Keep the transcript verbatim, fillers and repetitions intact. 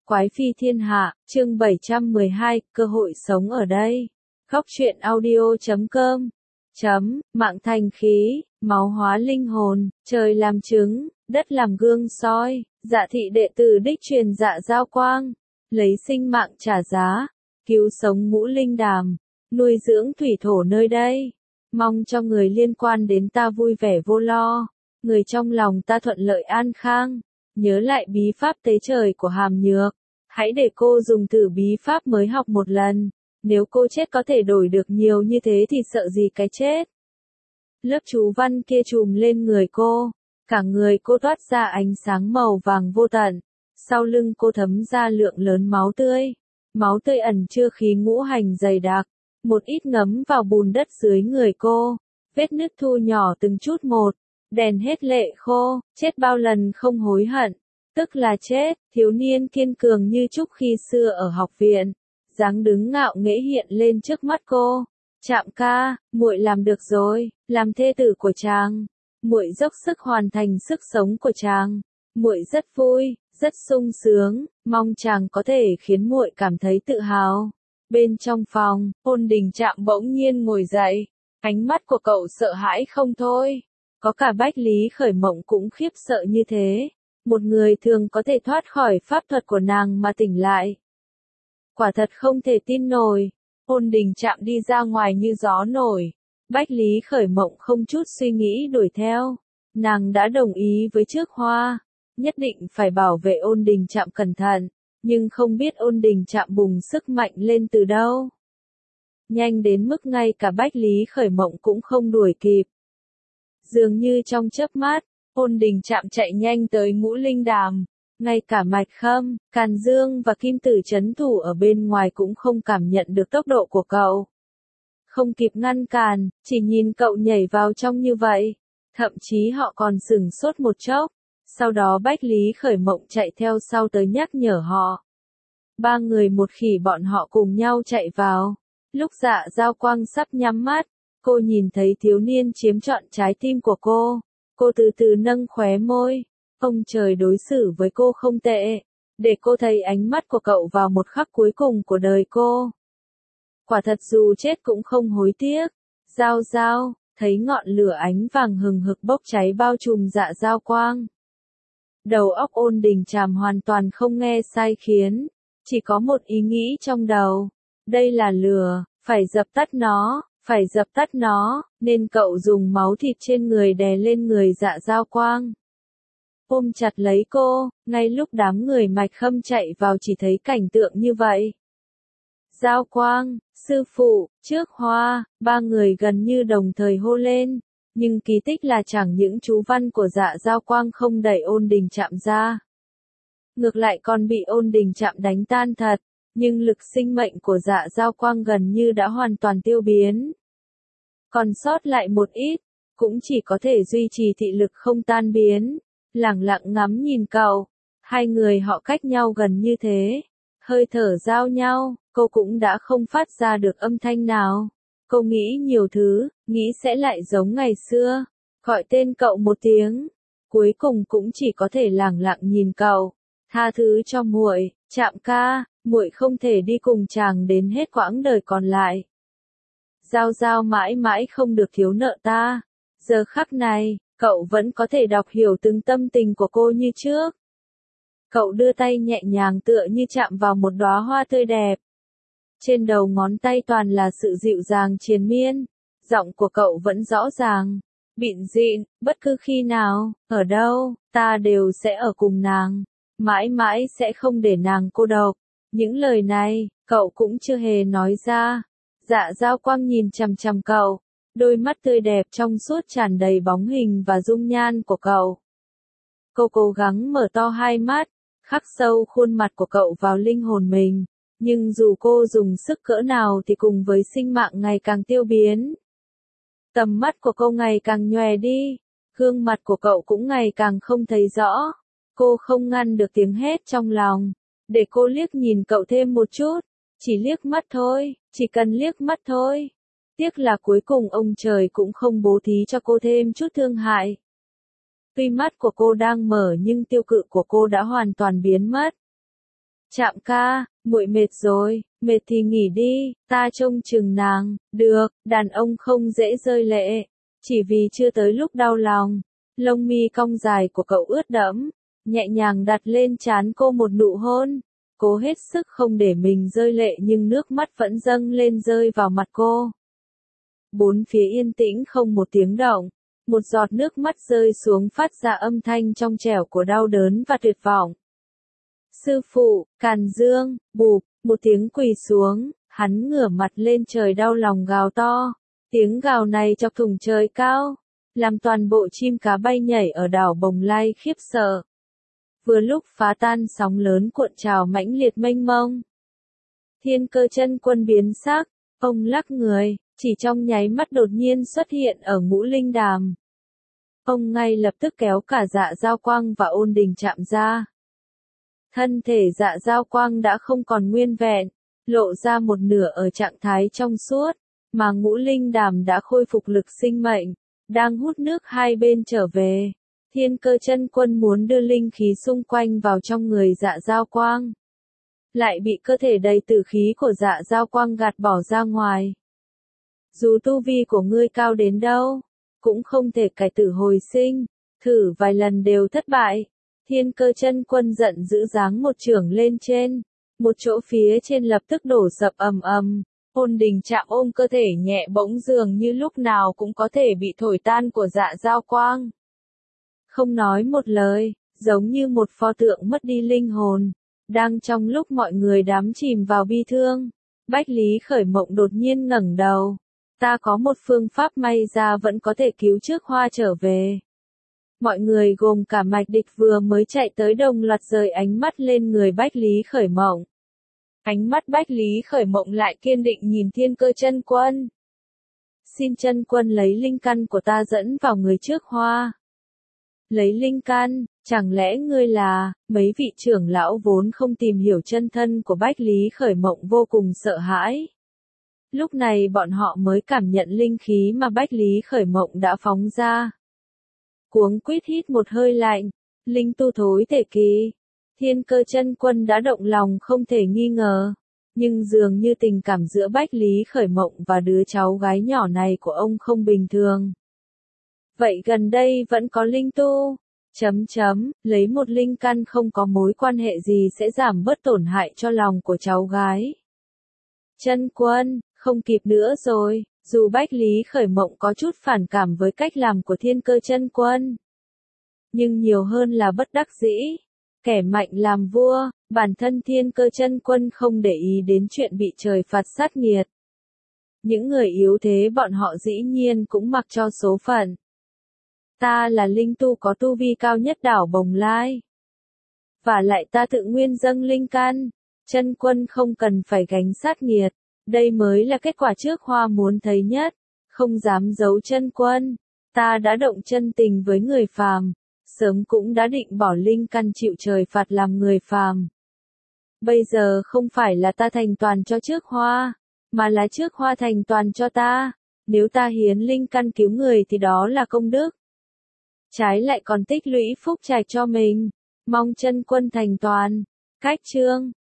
Quái phi thiên hạ, chương bảy trăm mười hai, cơ hội sống ở đây. Góc truyện audio chấm com. Chấm, mạng thành khí, máu hóa linh hồn, trời làm chứng, đất làm gương soi, dạ thị đệ tử đích truyền dạ giao quang, lấy sinh mạng trả giá, cứu sống ngũ linh đàm, nuôi dưỡng thủy thổ nơi đây. Mong cho người liên quan đến ta vui vẻ vô lo, người trong lòng ta thuận lợi an khang. Nhớ lại bí pháp tế trời của Hàm Nhược. Hãy để cô dùng thử bí pháp mới học một lần. Nếu cô chết có thể đổi được nhiều như thế thì sợ gì cái chết. Lớp chú văn kia trùm lên người cô. Cả người cô toát ra ánh sáng màu vàng vô tận. Sau lưng cô thấm ra lượng lớn máu tươi. Máu tươi ẩn chứa khí ngũ hành dày đặc. Một ít ngấm vào bùn đất dưới người cô. Vết nứt thu nhỏ từng chút một. Đèn hết lệ khô, chết bao lần không hối hận, tức là chết. Thiếu niên kiên cường như Trúc khi xưa ở học viện, dáng đứng ngạo nghễ hiện lên trước mắt cô. Trạm ca, muội làm được rồi, làm thê tử của chàng, muội dốc sức hoàn thành sức sống của chàng, muội rất vui, rất sung sướng, mong chàng có thể khiến muội cảm thấy tự hào. Bên trong phòng, Ôn Đình Trạm bỗng nhiên ngồi dậy, ánh mắt của cậu sợ hãi không thôi. Có cả Bách Lý Khởi Mộng cũng khiếp sợ như thế. Một người thường có thể thoát khỏi pháp thuật của nàng mà tỉnh lại. Quả thật không thể tin nổi. Ôn Đình Trạm đi ra ngoài như gió nổi. Bách Lý Khởi Mộng không chút suy nghĩ đuổi theo. Nàng đã đồng ý với Trước Hoa. Nhất định phải bảo vệ Ôn Đình Trạm cẩn thận. Nhưng không biết Ôn Đình Trạm bùng sức mạnh lên từ đâu. Nhanh đến mức ngay cả Bách Lý Khởi Mộng cũng không đuổi kịp. Dường như trong chớp mắt, Ôn Đình Trạm chạy nhanh tới ngũ linh đàm. Ngay cả Mạch Khâm, Càn Dương và Kim Tử trấn thủ ở bên ngoài cũng không cảm nhận được tốc độ của cậu. Không kịp ngăn cản, chỉ nhìn cậu nhảy vào trong như vậy. Thậm chí họ còn sửng sốt một chốc. Sau đó Bách Lý Khởi Mộng chạy theo sau tới nhắc nhở họ. Ba người một khỉ bọn họ cùng nhau chạy vào. Lúc Dạ Giao Quang sắp nhắm mắt, cô nhìn thấy thiếu niên chiếm trọn trái tim của cô. Cô từ từ nâng khóe môi. Ông trời đối xử với cô không tệ. Để cô thấy ánh mắt của cậu vào một khắc cuối cùng của đời cô. Quả thật dù chết cũng không hối tiếc. Giao Giao, thấy ngọn lửa ánh vàng hừng hực bốc cháy bao trùm Dạ Giao Quang. Đầu óc Ôn Đình Trạm hoàn toàn không nghe sai khiến. Chỉ có một ý nghĩ trong đầu. Đây là lửa, phải dập tắt nó. Phải dập tắt nó, nên cậu dùng máu thịt trên người đè lên người Dạ Giao Quang. Ôm chặt lấy cô, ngay lúc đám người Mạch Khâm chạy vào chỉ thấy cảnh tượng như vậy. Giao Quang, sư phụ, Trước Hoa, ba người gần như đồng thời hô lên, nhưng kỳ tích là chẳng những chú văn của Dạ Giao Quang không đẩy Ôn Đình Trạm ra. Ngược lại còn bị Ôn Đình Trạm đánh tan thật. Nhưng lực sinh mệnh của Dạ Giao Quang gần như đã hoàn toàn tiêu biến. Còn sót lại một ít, cũng chỉ có thể duy trì thị lực không tan biến, lẳng lặng ngắm nhìn cậu. Hai người họ cách nhau gần như thế, hơi thở giao nhau, cô cũng đã không phát ra được âm thanh nào. Cô nghĩ nhiều thứ, nghĩ sẽ lại giống ngày xưa, gọi tên cậu một tiếng, cuối cùng cũng chỉ có thể lẳng lặng nhìn cậu. Tha thứ cho muội, Trạm ca. Muội không thể đi cùng chàng đến hết quãng đời còn lại. Giao Giao mãi mãi không được thiếu nợ ta. Giờ khắc này, cậu vẫn có thể đọc hiểu từng tâm tình của cô như trước. Cậu đưa tay nhẹ nhàng tựa như chạm vào một đóa hoa tươi đẹp. Trên đầu ngón tay toàn là sự dịu dàng triền miên. Giọng của cậu vẫn rõ ràng, bịn dịn, bất cứ khi nào, ở đâu, ta đều sẽ ở cùng nàng. Mãi mãi sẽ không để nàng cô độc. Những lời này, cậu cũng chưa hề nói ra. Dạ Giao Quang nhìn chằm chằm cậu, đôi mắt tươi đẹp trong suốt tràn đầy bóng hình và dung nhan của cậu. Cô cố gắng mở to hai mắt, khắc sâu khuôn mặt của cậu vào linh hồn mình, nhưng dù cô dùng sức cỡ nào thì cùng với sinh mạng ngày càng tiêu biến. Tầm mắt của cô ngày càng nhòe đi, gương mặt của cậu cũng ngày càng không thấy rõ. Cô không ngăn được tiếng hét trong lòng. Để cô liếc nhìn cậu thêm một chút, chỉ liếc mắt thôi, chỉ cần liếc mắt thôi. Tiếc là cuối cùng ông trời cũng không bố thí cho cô thêm chút thương hại. Tuy mắt của cô đang mở nhưng tiêu cự của cô đã hoàn toàn biến mất. Trạm ca, muội mệt rồi, mệt thì nghỉ đi, ta trông chừng nàng. Được, đàn ông không dễ rơi lệ, chỉ vì chưa tới lúc đau lòng. Lông mi cong dài của cậu ướt đẫm, nhẹ nhàng đặt lên trán cô một nụ hôn. Cố hết sức không để mình rơi lệ nhưng nước mắt vẫn dâng lên rơi vào mặt cô. Bốn phía yên tĩnh không một tiếng động. Một giọt nước mắt rơi xuống phát ra âm thanh trong trẻo của đau đớn và tuyệt vọng. Sư phụ, Càn Dương, bụp, một tiếng quỳ xuống, hắn ngửa mặt lên trời đau lòng gào to. Tiếng gào này chọc thủng trời cao, làm toàn bộ chim cá bay nhảy ở đảo Bồng Lai khiếp sợ. Vừa lúc phá tan sóng lớn cuộn trào mãnh liệt mênh mông. Thiên Cơ Chân Quân biến sắc, ông lắc người, chỉ trong nháy mắt đột nhiên xuất hiện ở Ngũ Linh Đàm. Ông ngay lập tức kéo cả Dạ Dao Quang và Ôn Đình chạm ra. Thân thể Dạ Dao Quang đã không còn nguyên vẹn, lộ ra một nửa ở trạng thái trong suốt, mà Ngũ Linh Đàm đã khôi phục lực sinh mệnh, đang hút nước hai bên trở về. Thiên Cơ Chân Quân muốn đưa linh khí xung quanh vào trong người Dạ Dao Quang, lại bị cơ thể đầy tử khí của Dạ Dao Quang gạt bỏ ra ngoài. Dù tu vi của ngươi cao đến đâu, cũng không thể cải tử hồi sinh, thử vài lần đều thất bại. Thiên Cơ Chân Quân giận dữ giáng một chưởng lên trên, một chỗ phía trên lập tức đổ sập ầm ầm. Ôn Đình chạm ôm cơ thể nhẹ bỗng dường như lúc nào cũng có thể bị thổi tan của Dạ Dao Quang. Không nói một lời, giống như một pho tượng mất đi linh hồn. Đang trong lúc mọi người đắm chìm vào bi thương, Bách Lý Khởi Mộng đột nhiên ngẩng đầu. Ta có một phương pháp may ra vẫn có thể cứu trước Hoa trở về. Mọi người gồm cả Mạch Địch vừa mới chạy tới đồng loạt rời ánh mắt lên người Bách Lý Khởi Mộng. Ánh mắt Bách Lý Khởi Mộng lại kiên định nhìn Thiên Cơ Chân Quân. Xin Chân Quân lấy linh căn của ta dẫn vào người trước Hoa. Lấy linh căn, chẳng lẽ ngươi là, mấy vị trưởng lão vốn không tìm hiểu chân thân của Bách Lý Khởi Mộng vô cùng sợ hãi. Lúc này bọn họ mới cảm nhận linh khí mà Bách Lý Khởi Mộng đã phóng ra. Cuống quýt hít một hơi lạnh, linh tu thối thể kỳ. Thiên Cơ Chân Quân đã động lòng không thể nghi ngờ, nhưng dường như tình cảm giữa Bách Lý Khởi Mộng và đứa cháu gái nhỏ này của ông không bình thường. Vậy gần đây vẫn có linh tu, chấm chấm, lấy một linh căn không có mối quan hệ gì sẽ giảm bớt tổn hại cho lòng của cháu gái. Chân Quân, không kịp nữa rồi, dù Bách Lý Khởi Mộng có chút phản cảm với cách làm của Thiên Cơ Chân Quân, nhưng nhiều hơn là bất đắc dĩ. Kẻ mạnh làm vua, bản thân Thiên Cơ Chân Quân không để ý đến chuyện bị trời phạt sát nghiệt. Những người yếu thế bọn họ dĩ nhiên cũng mặc cho số phận. Ta là linh tu có tu vi cao nhất đảo Bồng Lai. Và lại ta tự nguyên dâng linh căn, Chân Quân không cần phải gánh sát nghiệt. Đây mới là kết quả trước Hoa muốn thấy nhất, không dám giấu Chân Quân. Ta đã động chân tình với người phàm, sớm cũng đã định bỏ linh căn chịu trời phạt làm người phàm. Bây giờ không phải là ta thành toàn cho trước Hoa, mà là trước Hoa thành toàn cho ta. Nếu ta hiến linh căn cứu người thì đó là công đức. Trái lại còn tích lũy phúc trạch cho mình. Mong Chân Quân thành toàn. Cách chương